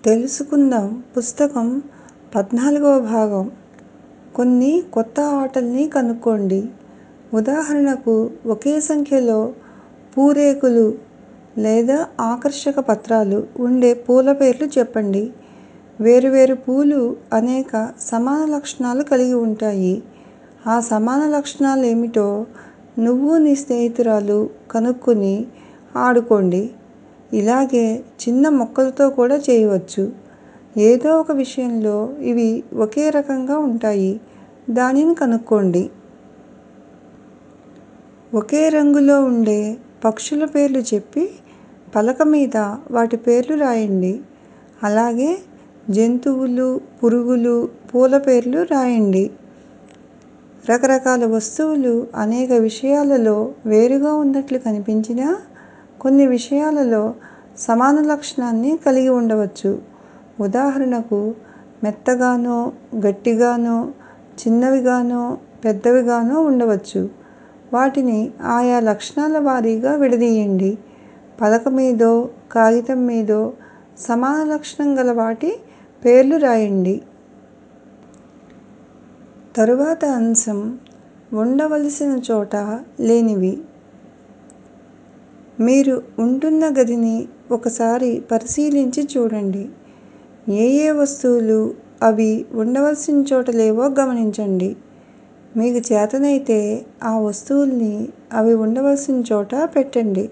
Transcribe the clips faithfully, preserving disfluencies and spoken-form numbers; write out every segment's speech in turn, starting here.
తెలుసుకుందాం పుస్తకం పద్నాలుగవ భాగం. కొన్ని కొత్త ఆటల్ని కనుక్కోండి. ఉదాహరణకు, ఒకే సంఖ్యలో పూరేకులు లేదా ఆకర్షక పత్రాలు ఉండే పూల పేర్లు చెప్పండి. వేరువేరు పూలు అనేక సమాన లక్షణాలు కలిగి ఉంటాయి. ఆ సమాన లక్షణాలు ఏమిటో నువ్వు నీ స్నేహితురాలు కనుక్కుని ఆడుకోండి. ఇలాగే చిన్న మొక్కలతో కూడా చేయవచ్చు. ఏదో ఒక విషయంలో ఇవి ఒకే రకంగా ఉంటాయి, దానిని కనుక్కోండి. ఒకే రంగులో ఉండే పక్షుల పేర్లు చెప్పి పలక మీద వాటి పేర్లు రాయండి. అలాగే జంతువులు, పురుగులు, పూల పేర్లు రాయండి. రకరకాల వస్తువులు అనేక విషయాలలో వేరుగా ఉన్నట్లు కనిపించినా, కొన్ని విషయాలలో సమాన లక్షణాన్ని కలిగి ఉండవచ్చు. ఉదాహరణకు, మెత్తగానో, గట్టిగానో, చిన్నవిగానో, పెద్దవిగానో ఉండవచ్చు. వాటిని ఆయా లక్షణాల వారీగా విడదీయండి. పలక మీదో, కాగితం మీదో సమాన లక్షణం గల వాటి పేర్లు రాయండి. తరువాత అంశం ఉండవలసిన చోట లేనివి. మీరు ఉంటున్న గదిని ఒకసారి పరిశీలించి చూడండి. ఏ ఏ వస్తువులు అవి ఉండవలసిన చోట లేవో గమనించండి. మీకు చేతనైతే ఆ వస్తువుల్ని అవి ఉండవలసిన చోట పెట్టండి.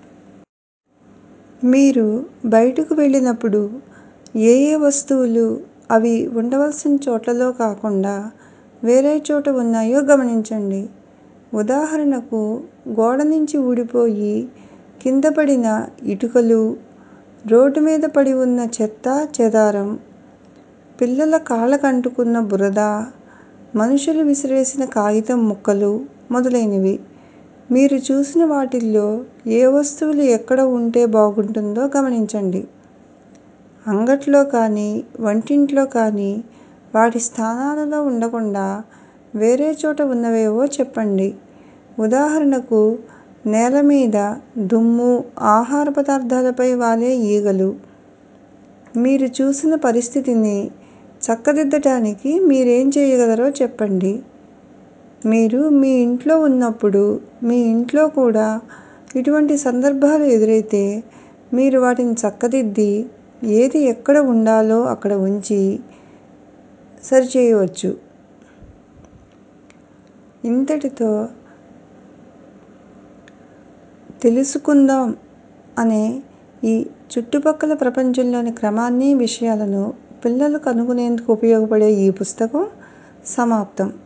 మీరు బయటకు వెళ్ళినప్పుడు ఏ ఏ వస్తువులు అవి ఉండవలసిన చోట్లలో కాకుండా వేరే చోట ఉన్నాయో గమనించండి. ఉదాహరణకు, గోడ నుంచి ఊడిపోయి కింద పడిన ఇటుకలు, రోడ్డు మీద పడి ఉన్న చెత్త చెదారం, పిల్లల కాళ్ళకు అంటుకున్న బురద, మనుషులు విసిరేసిన కాగితం ముక్కలు మొదలైనవి. మీరు చూసిన వాటిల్లో ఏ వస్తువులు ఎక్కడ ఉంటే బాగుంటుందో గమనించండి. అంగట్లో కానీ, వంటింట్లో కానీ వాటి స్థానాలలో ఉండకుండా వేరే చోట ఉన్నవేవో చెప్పండి. ఉదాహరణకు, నేల మీద దుమ్ము, ఆహార పదార్థాలపై వాలే ఈగలు. మీరు చూసిన పరిస్థితిని చక్కదిద్దటానికి మీరేం చేయగలరో చెప్పండి. మీరు మీ ఇంట్లో ఉన్నప్పుడు మీ ఇంట్లో కూడా ఇటువంటి సందర్భాలు ఎదురైతే మీరు వాటిని చక్కదిద్ది ఏది ఎక్కడ ఉండాలో అక్కడ ఉంచి సరిచేయవచ్చు. ఇంతటితో తెలుసుకుందాం అనే ఈ చుట్టుపక్కల ప్రపంచంలోని క్రమాన్ని, విషయాలను పిల్లలు కనుగొనేందుకు ఉపయోగపడే ఈ పుస్తకం సమాప్తం.